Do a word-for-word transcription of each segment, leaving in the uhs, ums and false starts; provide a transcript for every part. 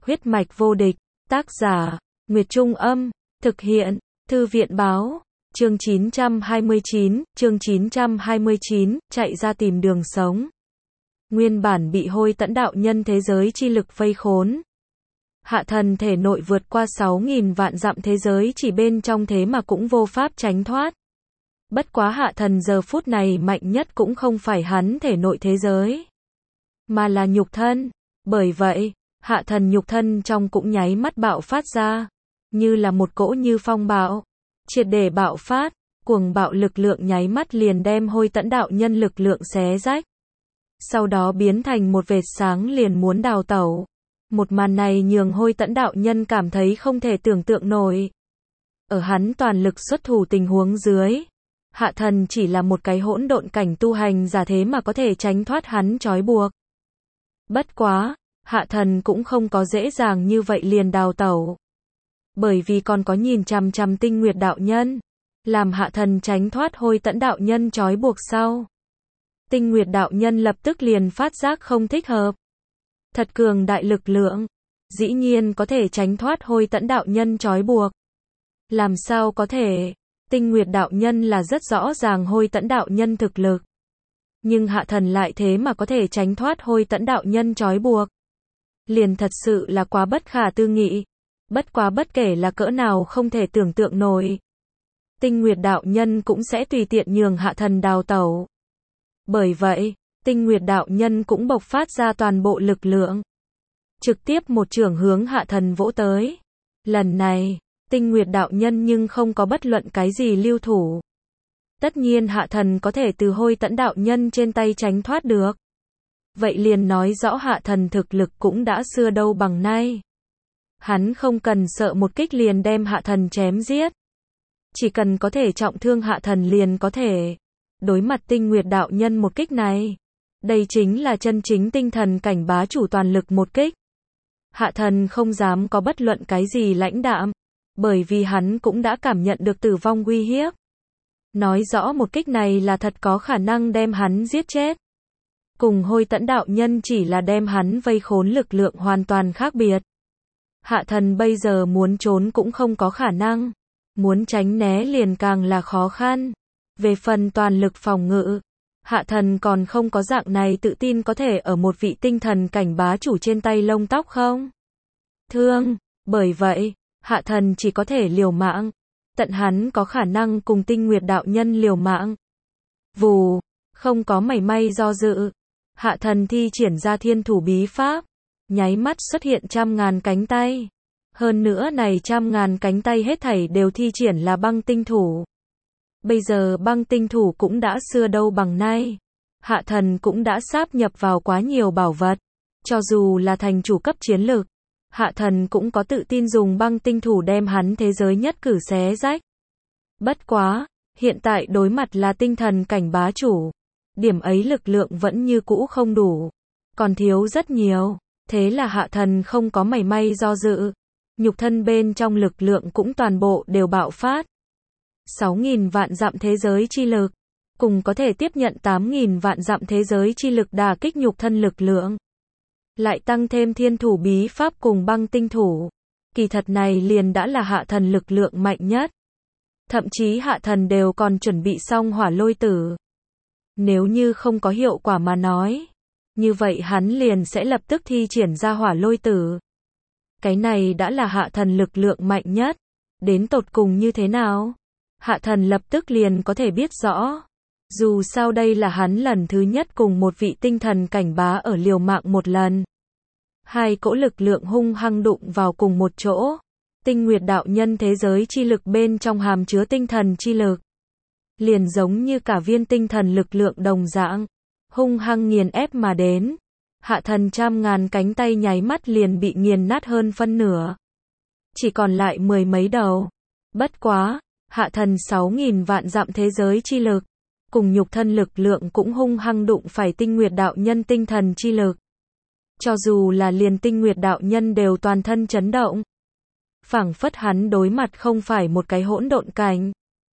Huyết mạch vô địch, tác giả, Nguyệt Trung Âm, thực hiện, Thư viện Báo, chương chín trăm hai mươi chín, chương chín trăm hai mươi chín, chạy ra tìm đường sống. Nguyên bản bị Hôi Tẫn đạo nhân thế giới chi lực vây khốn. Hạ thần thể nội vượt qua sáu nghìn vạn dặm thế giới chỉ bên trong thế mà cũng vô pháp tránh thoát. Bất quá hạ thần giờ phút này mạnh nhất cũng không phải hắn thể nội thế giới, mà là nhục thân. Bởi vậy, hạ thần nhục thân trong cũng nháy mắt bạo phát ra, như là một cỗ như phong bạo, triệt để bạo phát, cuồng bạo lực lượng nháy mắt liền đem Hôi Tẫn đạo nhân lực lượng xé rách. Sau đó biến thành một vệt sáng liền muốn đào tẩu. Một màn này nhường Hôi Tẫn đạo nhân cảm thấy không thể tưởng tượng nổi. Ở hắn toàn lực xuất thủ tình huống dưới, hạ thần chỉ là một cái hỗn độn cảnh tu hành giả thế mà có thể tránh thoát hắn trói buộc. Bất quá, hạ thần cũng không có dễ dàng như vậy liền đào tẩu. Bởi vì còn có nhìn chằm chằm Tinh Nguyệt đạo nhân, làm hạ thần tránh thoát Hôi Tẫn đạo nhân trói buộc sau. Tinh Nguyệt đạo nhân lập tức liền phát giác không thích hợp. Thật cường đại lực lượng, dĩ nhiên có thể tránh thoát Hôi Tẫn đạo nhân trói buộc. Làm sao có thể? Tinh Nguyệt đạo nhân là rất rõ ràng Hôi Tẫn đạo nhân thực lực. Nhưng hạ thần lại thế mà có thể tránh thoát Hôi Tẫn đạo nhân trói buộc. Liền thật sự là quá bất khả tư nghị. Bất quá bất kể là cỡ nào không thể tưởng tượng nổi. Tinh Nguyệt đạo nhân cũng sẽ tùy tiện nhường hạ thần đào tẩu. Bởi vậy, Tinh Nguyệt đạo nhân cũng bộc phát ra toàn bộ lực lượng. Trực tiếp một chưởng hướng hạ thần vỗ tới. Lần này, Tinh Nguyệt đạo nhân nhưng không có bất luận cái gì lưu thủ. Tất nhiên hạ thần có thể từ Hôi Tẫn đạo nhân trên tay tránh thoát được. Vậy liền nói rõ hạ thần thực lực cũng đã xưa đâu bằng nay. Hắn không cần sợ một kích liền đem hạ thần chém giết. Chỉ cần có thể trọng thương hạ thần liền có thể. Đối mặt Tinh Nguyệt đạo nhân một kích này, đây chính là chân chính tinh thần cảnh bá chủ toàn lực một kích. Hạ thần không dám có bất luận cái gì lãnh đạm, bởi vì hắn cũng đã cảm nhận được tử vong uy hiếp. Nói rõ một kích này là thật có khả năng đem hắn giết chết. Cùng Hôi Tẫn đạo nhân chỉ là đem hắn vây khốn lực lượng hoàn toàn khác biệt. Hạ thần bây giờ muốn trốn cũng không có khả năng, muốn tránh né liền càng là khó khăn. Về phần toàn lực phòng ngự, hạ thần còn không có dạng này tự tin có thể ở một vị tinh thần cảnh bá chủ trên tay lông tóc không? Thương, bởi vậy, hạ thần chỉ có thể liều mạng, tận hắn có khả năng cùng Tinh Nguyệt đạo nhân liều mạng. Vù, không có mảy may do dự, hạ thần thi triển ra thiên thủ bí pháp, nháy mắt xuất hiện trăm ngàn cánh tay. Hơn nữa này trăm ngàn cánh tay hết thảy đều thi triển là băng tinh thủ. Bây giờ băng tinh thủ cũng đã xưa đâu bằng nay. Hạ thần cũng đã sáp nhập vào quá nhiều bảo vật. Cho dù là thành chủ cấp chiến lực, hạ thần cũng có tự tin dùng băng tinh thủ đem hắn thế giới nhất cử xé rách. Bất quá, hiện tại đối mặt là tinh thần cảnh bá chủ. Điểm ấy lực lượng vẫn như cũ không đủ. Còn thiếu rất nhiều. Thế là hạ thần không có mảy may do dự. Nhục thân bên trong lực lượng cũng toàn bộ đều bạo phát. sáu nghìn vạn dặm thế giới chi lực, cùng có thể tiếp nhận tám nghìn vạn dặm thế giới chi lực đả kích nhục thân lực lượng. Lại tăng thêm thiên thủ bí pháp cùng băng tinh thủ. Kỳ thật này liền đã là hạ thần lực lượng mạnh nhất. Thậm chí hạ thần đều còn chuẩn bị xong hỏa lôi tử. Nếu như không có hiệu quả mà nói, như vậy hắn liền sẽ lập tức thi triển ra hỏa lôi tử. Cái này đã là hạ thần lực lượng mạnh nhất. Đến tột cùng như thế nào? Hạ thần lập tức liền có thể biết rõ. Dù sao đây là hắn lần thứ nhất cùng một vị tinh thần cảnh bá ở liều mạng một lần. Hai cỗ lực lượng hung hăng đụng vào cùng một chỗ. Tinh Nguyệt đạo nhân thế giới chi lực bên trong hàm chứa tinh thần chi lực. Liền giống như cả viên tinh thần lực lượng đồng dạng. Hung hăng nghiền ép mà đến. Hạ thần trăm ngàn cánh tay nháy mắt liền bị nghiền nát hơn phân nửa. Chỉ còn lại mười mấy đầu. Bất quá, hạ thần sáu nghìn vạn dặm thế giới chi lực, cùng nhục thân lực lượng cũng hung hăng đụng phải Tinh Nguyệt đạo nhân tinh thần chi lực. Cho dù là liền Tinh Nguyệt đạo nhân đều toàn thân chấn động. Phảng phất hắn đối mặt không phải một cái hỗn độn cảnh,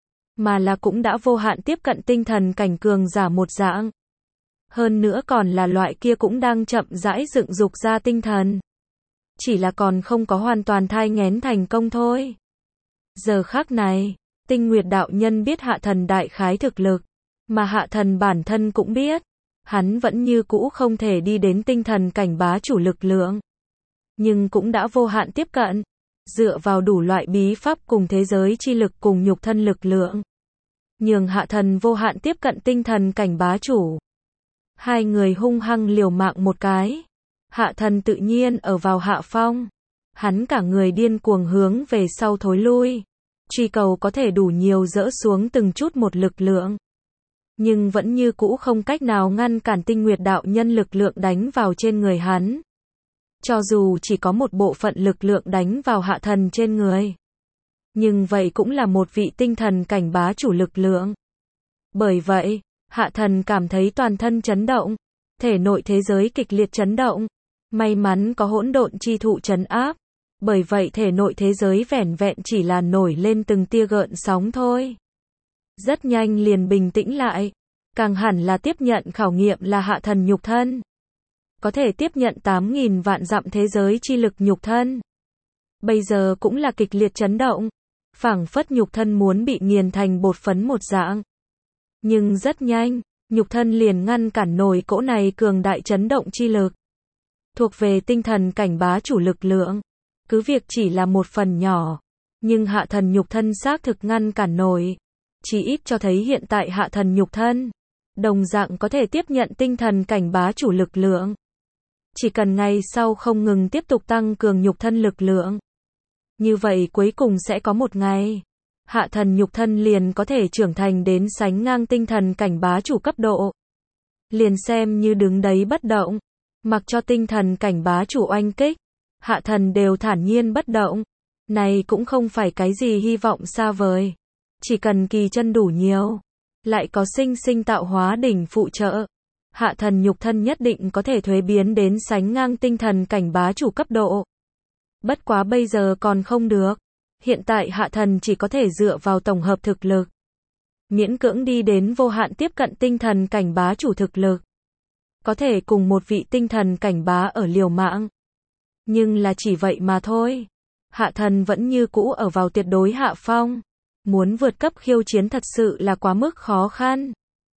mà là cũng đã vô hạn tiếp cận tinh thần cảnh cường giả một dạng. Hơn nữa còn là loại kia cũng đang chậm rãi dựng dục ra tinh thần. chỉ là còn không có hoàn toàn thai nghén thành công thôi. Giờ khắc này, Tinh Nguyệt đạo nhân biết Hạ Thần đại khái thực lực, mà Hạ Thần bản thân cũng biết, hắn vẫn như cũ không thể đi đến tinh thần cảnh bá chủ lực lượng, nhưng cũng đã vô hạn tiếp cận, dựa vào đủ loại bí pháp cùng thế giới chi lực cùng nhục thân lực lượng, nhường Hạ Thần vô hạn tiếp cận tinh thần cảnh bá chủ. Hai người hung hăng liều mạng một cái. Hạ Thần tự nhiên ở vào hạ phong. Hắn cả người điên cuồng hướng về sau thối lui, truy cầu có thể đủ nhiều dỡ xuống từng chút một lực lượng. Nhưng vẫn như cũ không cách nào ngăn cản Tinh Nguyệt đạo nhân lực lượng đánh vào trên người hắn. Cho dù chỉ có một bộ phận lực lượng đánh vào Hạ Thần trên người, nhưng vậy cũng là một vị tinh thần cảnh bá chủ lực lượng. Bởi vậy, Hạ Thần cảm thấy toàn thân chấn động, thể nội thế giới kịch liệt chấn động. May mắn có hỗn độn chi thụ trấn áp, bởi vậy thể nội thế giới vẻn vẹn chỉ là nổi lên từng tia gợn sóng thôi. Rất nhanh liền bình tĩnh lại, càng hẳn là tiếp nhận khảo nghiệm là Hạ Thần nhục thân. Có thể tiếp nhận tám nghìn vạn dặm thế giới chi lực nhục thân. Bây giờ cũng là kịch liệt chấn động, phảng phất nhục thân muốn bị nghiền thành bột phấn một dạng. Nhưng rất nhanh, nhục thân liền ngăn cản nổi cỗ này cường đại chấn động chi lực. Thuộc về tinh thần cảnh bá chủ lực lượng, cứ việc chỉ là một phần nhỏ, nhưng Hạ Thần nhục thân xác thực ngăn cản nổi. Chỉ ít cho thấy hiện tại Hạ Thần nhục thân, đồng dạng có thể tiếp nhận tinh thần cảnh bá chủ lực lượng. Chỉ cần ngày sau không ngừng tiếp tục tăng cường nhục thân lực lượng, như vậy cuối cùng sẽ có một ngày, Hạ Thần nhục thân liền có thể trưởng thành đến sánh ngang tinh thần cảnh bá chủ cấp độ. Liền xem như đứng đấy bất động, mặc cho tinh thần cảnh bá chủ oanh kích, Hạ Thần đều thản nhiên bất động. Này cũng không phải cái gì hy vọng xa vời. Chỉ cần kỳ chân đủ nhiều, lại có sinh sinh tạo hóa đỉnh phụ trợ, Hạ Thần nhục thân nhất định có thể thuế biến đến sánh ngang tinh thần cảnh bá chủ cấp độ. Bất quá bây giờ còn không được. Hiện tại Hạ Thần chỉ có thể dựa vào tổng hợp thực lực, miễn cưỡng đi đến vô hạn tiếp cận tinh thần cảnh bá chủ thực lực. Có thể cùng một vị tinh thần cảnh bá ở liều mạng. Nhưng là chỉ vậy mà thôi. Hạ Thần vẫn như cũ ở vào tuyệt đối hạ phong. Muốn vượt cấp khiêu chiến thật sự là quá mức khó khăn.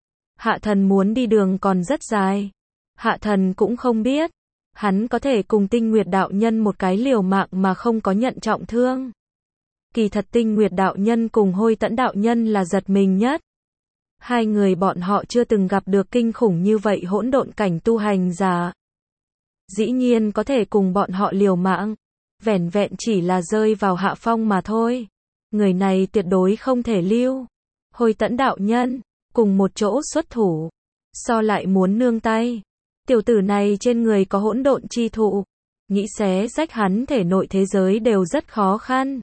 Hạ Thần muốn đi đường còn rất dài. Hạ Thần cũng không biết, hắn có thể cùng Tinh Nguyệt đạo nhân một cái liều mạng mà không có nhận trọng thương. Kỳ thật Tinh Nguyệt đạo nhân cùng Hôi Tẫn đạo nhân là giật mình nhất. Hai người bọn họ chưa từng gặp được kinh khủng như vậy hỗn độn cảnh tu hành giả. Dĩ nhiên có thể cùng bọn họ liều mạng, vẻn vẹn chỉ là rơi vào hạ phong mà thôi. Người này tuyệt đối không thể lưu. Hôi Tẫn đạo nhân, cùng một chỗ xuất thủ, so lại muốn nương tay. Tiểu tử này trên người có hỗn độn chi thụ, nghĩ xé rách hắn thể nội thế giới đều rất khó khăn.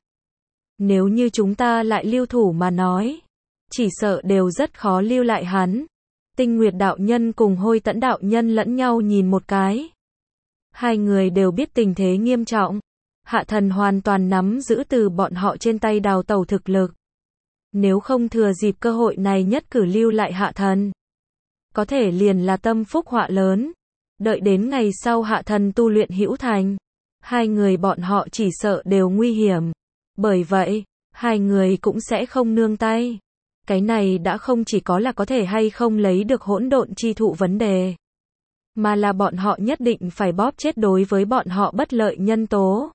Nếu như chúng ta lại lưu thủ mà nói, chỉ sợ đều rất khó lưu lại hắn. Tinh Nguyệt đạo nhân cùng Hôi Tẫn đạo nhân lẫn nhau nhìn một cái. Hai người đều biết tình thế nghiêm trọng. Hạ Thần hoàn toàn nắm giữ từ bọn họ trên tay đào tẩu thực lực. Nếu không thừa dịp cơ hội này nhất cử lưu lại Hạ Thần, có thể liền là tâm phúc họa lớn. Đợi đến ngày sau Hạ Thần tu luyện hữu thành, hai người bọn họ chỉ sợ đều nguy hiểm. Bởi vậy, hai người cũng sẽ không nương tay. Cái này đã không chỉ có là có thể hay không lấy được hỗn độn chi thụ vấn đề, mà là bọn họ nhất định phải bóp chết đối với bọn họ bất lợi nhân tố.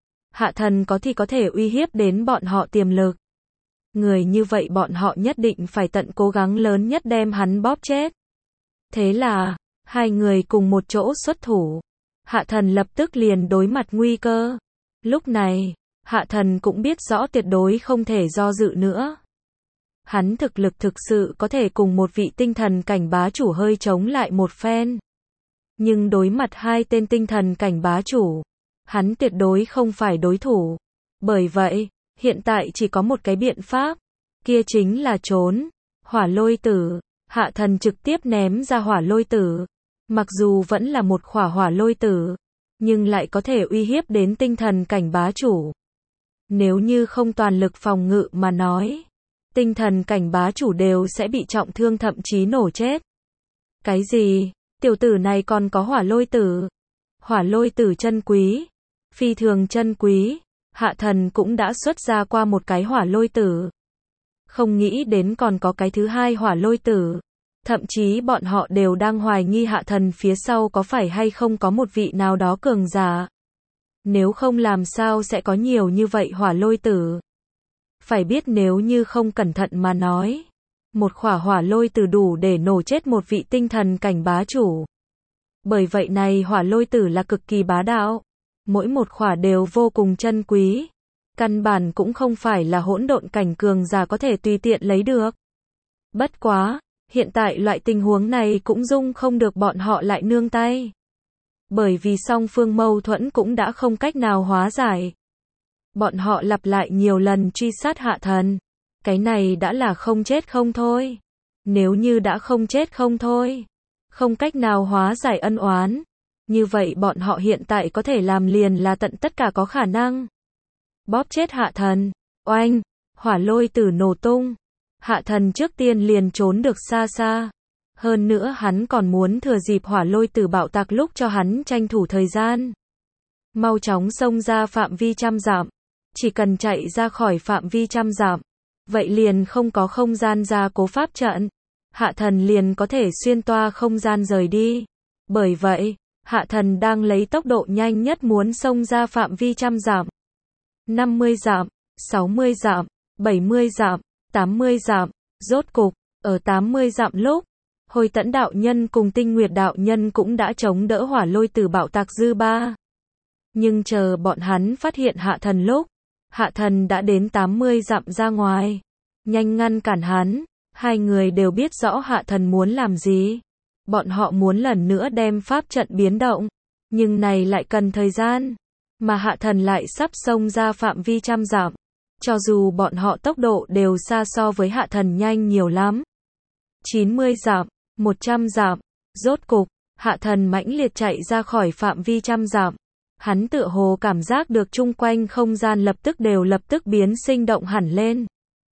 Hạ Thần có thì có thể uy hiếp đến bọn họ tiềm lực. Người như vậy bọn họ nhất định phải tận cố gắng lớn nhất đem hắn bóp chết. Thế là, hai người cùng một chỗ xuất thủ. Hạ Thần lập tức liền đối mặt nguy cơ. Lúc này, Hạ Thần cũng biết rõ tuyệt đối không thể do dự nữa. Hắn thực lực thực sự có thể cùng một vị tinh thần cảnh bá chủ hơi chống lại một phen. Nhưng đối mặt hai tên tinh thần cảnh bá chủ, hắn tuyệt đối không phải đối thủ. Bởi vậy, hiện tại chỉ có một cái biện pháp, kia chính là trốn. Hỏa lôi tử, Hạ Thần trực tiếp ném ra hỏa lôi tử. Mặc dù vẫn là một khỏa hỏa lôi tử, nhưng lại có thể uy hiếp đến tinh thần cảnh bá chủ. Nếu như không toàn lực phòng ngự mà nói, tinh thần cảnh bá chủ đều sẽ bị trọng thương thậm chí nổ chết. Cái gì? Tiểu tử này còn có hỏa lôi tử. Hỏa lôi tử chân quý. phi thường chân quý, hạ thần cũng đã xuất ra qua một cái hỏa lôi tử. Không nghĩ đến còn có cái thứ hai hỏa lôi tử. Thậm chí bọn họ đều đang hoài nghi hạ thần phía sau có phải hay không có một vị nào đó cường giả. Nếu không làm sao sẽ có nhiều như vậy hỏa lôi tử. Phải biết nếu như không cẩn thận mà nói, một khỏa hỏa lôi tử đủ để nổ chết một vị tinh thần cảnh bá chủ. Bởi vậy này hỏa lôi tử là cực kỳ bá đạo. Mỗi một khỏa đều vô cùng chân quý. Căn bản cũng không phải là hỗn độn cảnh cường giả có thể tùy tiện lấy được. Bất quá, hiện tại loại tình huống này cũng dung không được bọn họ lại nương tay. Bởi vì song phương mâu thuẫn cũng đã không cách nào hóa giải. Bọn họ lặp lại nhiều lần truy sát hạ thần. Cái này đã là không chết không thôi. Nếu như đã không chết không thôi, không cách nào hóa giải ân oán, như vậy bọn họ hiện tại có thể làm liền là tận tất cả có khả năng. Bóp chết hạ thần, oanh, hỏa lôi tử nổ tung. Hạ thần trước tiên liền trốn được xa xa. Hơn nữa hắn còn muốn thừa dịp hỏa lôi tử bạo tạc lúc cho hắn tranh thủ thời gian. Mau chóng xông ra phạm vi trăm dặm. Chỉ cần chạy ra khỏi phạm vi trăm dặm, vậy liền không có không gian ra cố pháp trận. Hạ thần liền có thể xuyên toa không gian rời đi. Bởi vậy, hạ thần đang lấy tốc độ nhanh nhất muốn xông ra phạm vi trăm dặm. năm mươi dặm, sáu mươi dặm, bảy mươi dặm, tám mươi dặm, rốt cục, ở tám mươi dặm lúc, Hồi Tẫn đạo nhân cùng Tinh Nguyệt đạo nhân cũng đã chống đỡ hỏa lôi tử bạo tạc dư ba. Nhưng chờ bọn hắn phát hiện hạ thần lúc, hạ thần đã đến tám mươi dặm ra ngoài. Nhanh ngăn cản hắn, hai người đều biết rõ hạ thần muốn làm gì. Bọn họ muốn lần nữa đem pháp trận biến động, nhưng này lại cần thời gian, mà hạ thần lại sắp xông ra phạm vi trăm dặm. Cho dù bọn họ tốc độ đều xa so với hạ thần nhanh nhiều lắm. chín mươi dặm, một trăm dặm, rốt cục, hạ thần mãnh liệt chạy ra khỏi phạm vi trăm dặm. Hắn tựa hồ cảm giác được chung quanh không gian lập tức đều lập tức biến sinh động hẳn lên.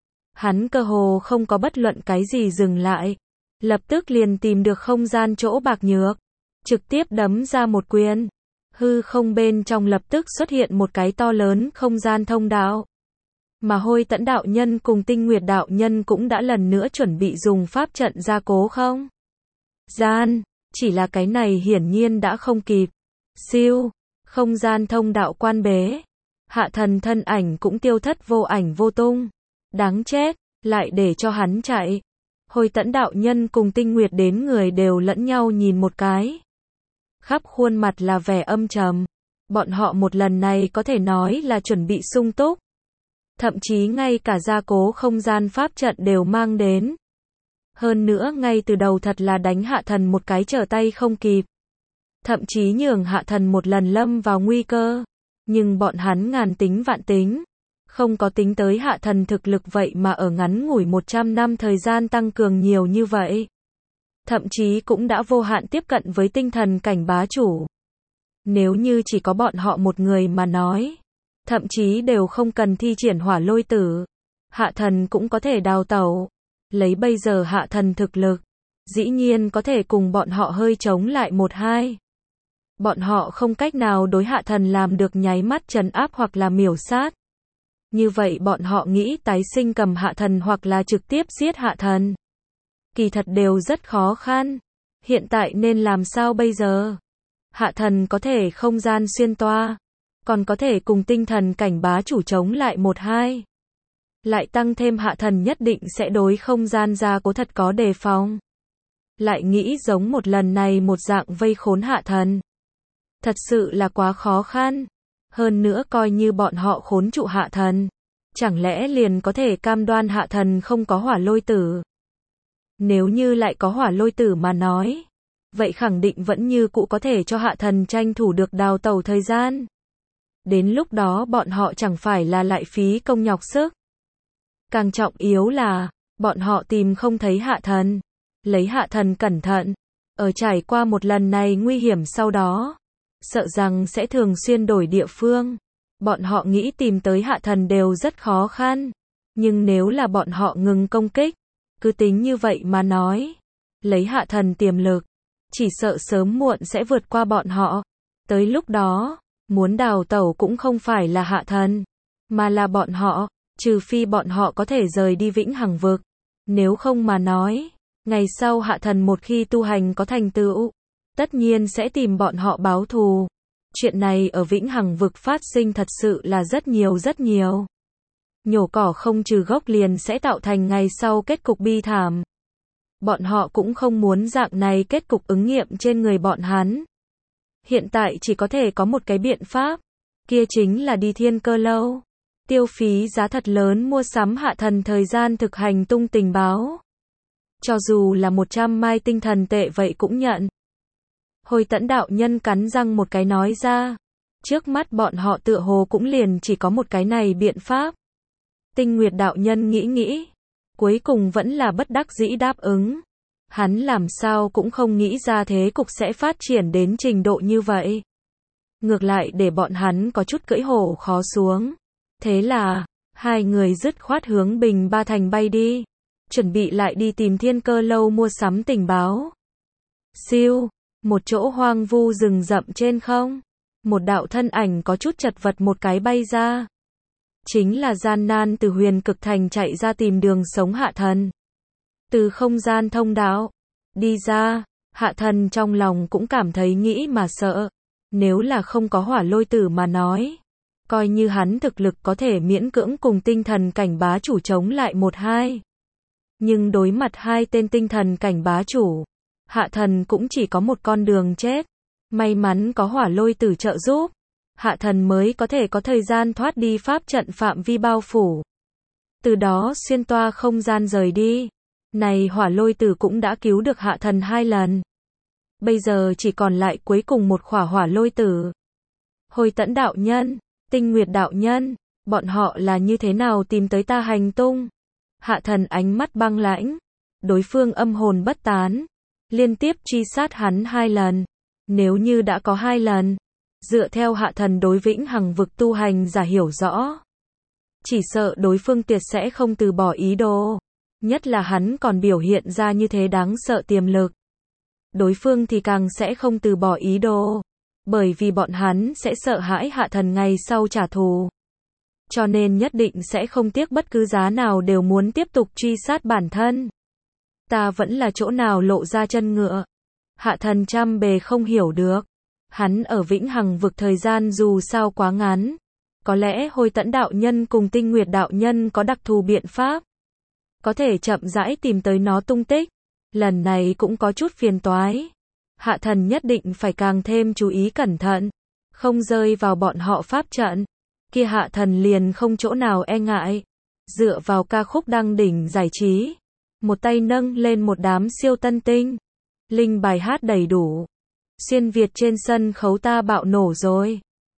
Hắn cơ hồ không có bất luận cái gì dừng lại. Lập tức liền tìm được không gian chỗ bạc nhược. Trực tiếp đấm ra một quyền. Hư không bên trong lập tức xuất hiện một cái to lớn không gian thông đạo. Mà Hồi Tẫn đạo nhân cùng Tinh Nguyệt đạo nhân cũng đã lần nữa chuẩn bị dùng pháp trận gia cố không gian. Chỉ là cái này hiển nhiên đã không kịp. Siêu, không gian thông đạo quan bế. Hạ thần thân ảnh cũng tiêu thất vô ảnh vô tung. Đáng chết, lại để cho hắn chạy. Hồi Tẫn đạo nhân cùng Tinh Nguyệt đến người đều lẫn nhau nhìn một cái. Khắp khuôn mặt là vẻ âm trầm. Bọn họ một lần này có thể nói là chuẩn bị sung túc. Thậm chí ngay cả gia cố không gian pháp trận đều mang đến. Hơn nữa ngay từ đầu thật là đánh hạ thần một cái trở tay không kịp. Thậm chí nhường hạ thần một lần lâm vào nguy cơ. Nhưng bọn hắn ngàn tính vạn tính. Không có tính tới hạ thần thực lực vậy mà ở ngắn ngủi một trăm năm thời gian tăng cường nhiều như vậy. Thậm chí cũng đã vô hạn tiếp cận với tinh thần cảnh bá chủ. Nếu như chỉ có bọn họ một người mà nói, thậm chí đều không cần thi triển hỏa lôi tử, hạ thần cũng có thể đào tẩu. Lấy bây giờ hạ thần thực lực, dĩ nhiên có thể cùng bọn họ hơi chống lại một hai. Bọn họ không cách nào đối hạ thần làm được nháy mắt trấn áp hoặc là miểu sát. Như vậy bọn họ nghĩ tái sinh cầm hạ thần hoặc là trực tiếp giết hạ thần. Kỳ thật đều rất khó khăn. Hiện tại nên làm sao bây giờ? Hạ thần có thể không gian xuyên toa, còn có thể cùng tinh thần cảnh bá chủ chống lại một hai. Lại tăng thêm hạ thần nhất định sẽ đối không gian gia cố thật có đề phòng. Lại nghĩ giống một lần này một dạng vây khốn hạ thần. Thật sự là quá khó khăn. Hơn nữa coi như bọn họ khốn trụ hạ thần, chẳng lẽ liền có thể cam đoan hạ thần không có hỏa lôi tử? Nếu như lại có hỏa lôi tử mà nói, vậy khẳng định vẫn như cũ có thể cho hạ thần tranh thủ được đào tẩu thời gian. Đến lúc đó bọn họ chẳng phải là lại phí công nhọc sức. Càng trọng yếu là, bọn họ tìm không thấy hạ thần. Lấy hạ thần cẩn thận, ở trải qua một lần này nguy hiểm sau đó, sợ rằng sẽ thường xuyên đổi địa phương. Bọn họ nghĩ tìm tới hạ thần đều rất khó khăn. Nhưng nếu là bọn họ ngừng công kích, cứ tính như vậy mà nói, lấy hạ thần tiềm lực, chỉ sợ sớm muộn sẽ vượt qua bọn họ. Tới lúc đó, Muốn đào tẩu cũng không phải là Hạ Thần, mà là bọn họ, trừ phi bọn họ có thể rời đi Vĩnh Hằng vực. Nếu không mà nói, ngày sau Hạ Thần một khi tu hành có thành tựu, tất nhiên sẽ tìm bọn họ báo thù. Chuyện này ở Vĩnh Hằng vực phát sinh thật sự là rất nhiều rất nhiều. Nhổ cỏ không trừ gốc liền sẽ tạo thành ngày sau kết cục bi thảm. Bọn họ cũng không muốn dạng này kết cục ứng nghiệm trên người bọn hắn. Hiện tại chỉ có thể có một cái biện pháp, kia chính là đi Thiên Cơ Lâu, tiêu phí giá thật lớn mua sắm Hạ Thần thời gian thực hành tung tình báo. Cho dù là một trăm mai tinh thần tệ vậy cũng nhận. Hồi Tẫn đạo nhân cắn răng một cái nói ra, trước mắt bọn họ tựa hồ cũng liền chỉ có một cái này biện pháp. Tinh Nguyệt đạo nhân nghĩ nghĩ, cuối cùng vẫn là bất đắc dĩ đáp ứng. Hắn làm sao cũng không nghĩ ra thế cục sẽ phát triển đến trình độ như vậy. Ngược lại để bọn hắn có chút cưỡi hổ khó xuống. Thế là, hai người dứt khoát hướng Bình Ba Thành bay đi, chuẩn bị lại đi tìm Thiên Cơ Lâu mua sắm tình báo. Siêu, một chỗ hoang vu rừng rậm trên không, một đạo thân ảnh có chút chật vật một cái bay ra. Chính là gian nan từ Huyền Cực Thành chạy ra tìm đường sống Hạ Thần. Từ không gian thông đạo đi ra, Hạ Thần trong lòng cũng cảm thấy nghĩ mà sợ. Nếu là không có Hỏa Lôi Tử mà nói, coi như hắn thực lực có thể miễn cưỡng cùng tinh thần cảnh bá chủ chống lại một hai. Nhưng đối mặt hai tên tinh thần cảnh bá chủ, Hạ Thần cũng chỉ có một con đường chết. May mắn có Hỏa Lôi Tử trợ giúp, Hạ Thần mới có thể có thời gian thoát đi pháp trận phạm vi bao phủ. Từ đó xuyên toa không gian rời đi. Này Hỏa Lôi Tử cũng đã cứu được Hạ Thần hai lần. Bây giờ chỉ còn lại cuối cùng một khỏa Hỏa Lôi Tử. Hồi Tẫn đạo nhân, Tinh Nguyệt đạo nhân, bọn họ là như thế nào tìm tới ta hành tung? Hạ Thần ánh mắt băng lãnh, đối phương âm hồn bất tán, liên tiếp truy sát hắn hai lần. Nếu như đã có hai lần, dựa theo Hạ Thần đối Vĩnh Hằng vực tu hành giả hiểu rõ, chỉ sợ đối phương tuyệt sẽ không từ bỏ ý đồ. Nhất là hắn còn biểu hiện ra như thế đáng sợ tiềm lực. Đối phương thì càng sẽ không từ bỏ ý đồ. Bởi vì bọn hắn sẽ sợ hãi Hạ Thần ngày sau trả thù. Cho nên nhất định sẽ không tiếc bất cứ giá nào đều muốn tiếp tục truy sát bản thân. Ta vẫn là chỗ nào lộ ra chân ngựa. Hạ Thần trăm bề không hiểu được. Hắn ở Vĩnh Hằng vực thời gian dù sao quá ngắn. Có lẽ Hồi Tẫn đạo nhân cùng Tinh Nguyệt đạo nhân có đặc thù biện pháp, có thể chậm rãi tìm tới nó tung tích. Lần này cũng có chút phiền toái. Hạ Thần nhất định phải càng thêm chú ý cẩn thận, không rơi vào bọn họ pháp trận. Kia Hạ Thần liền không chỗ nào e ngại. Dựa vào ca khúc đăng đỉnh giải trí, một tay nâng lên một đám siêu tân tinh. Linh bài hát đầy đủ. Xuyên Việt trên sân khấu ta bạo nổ rồi.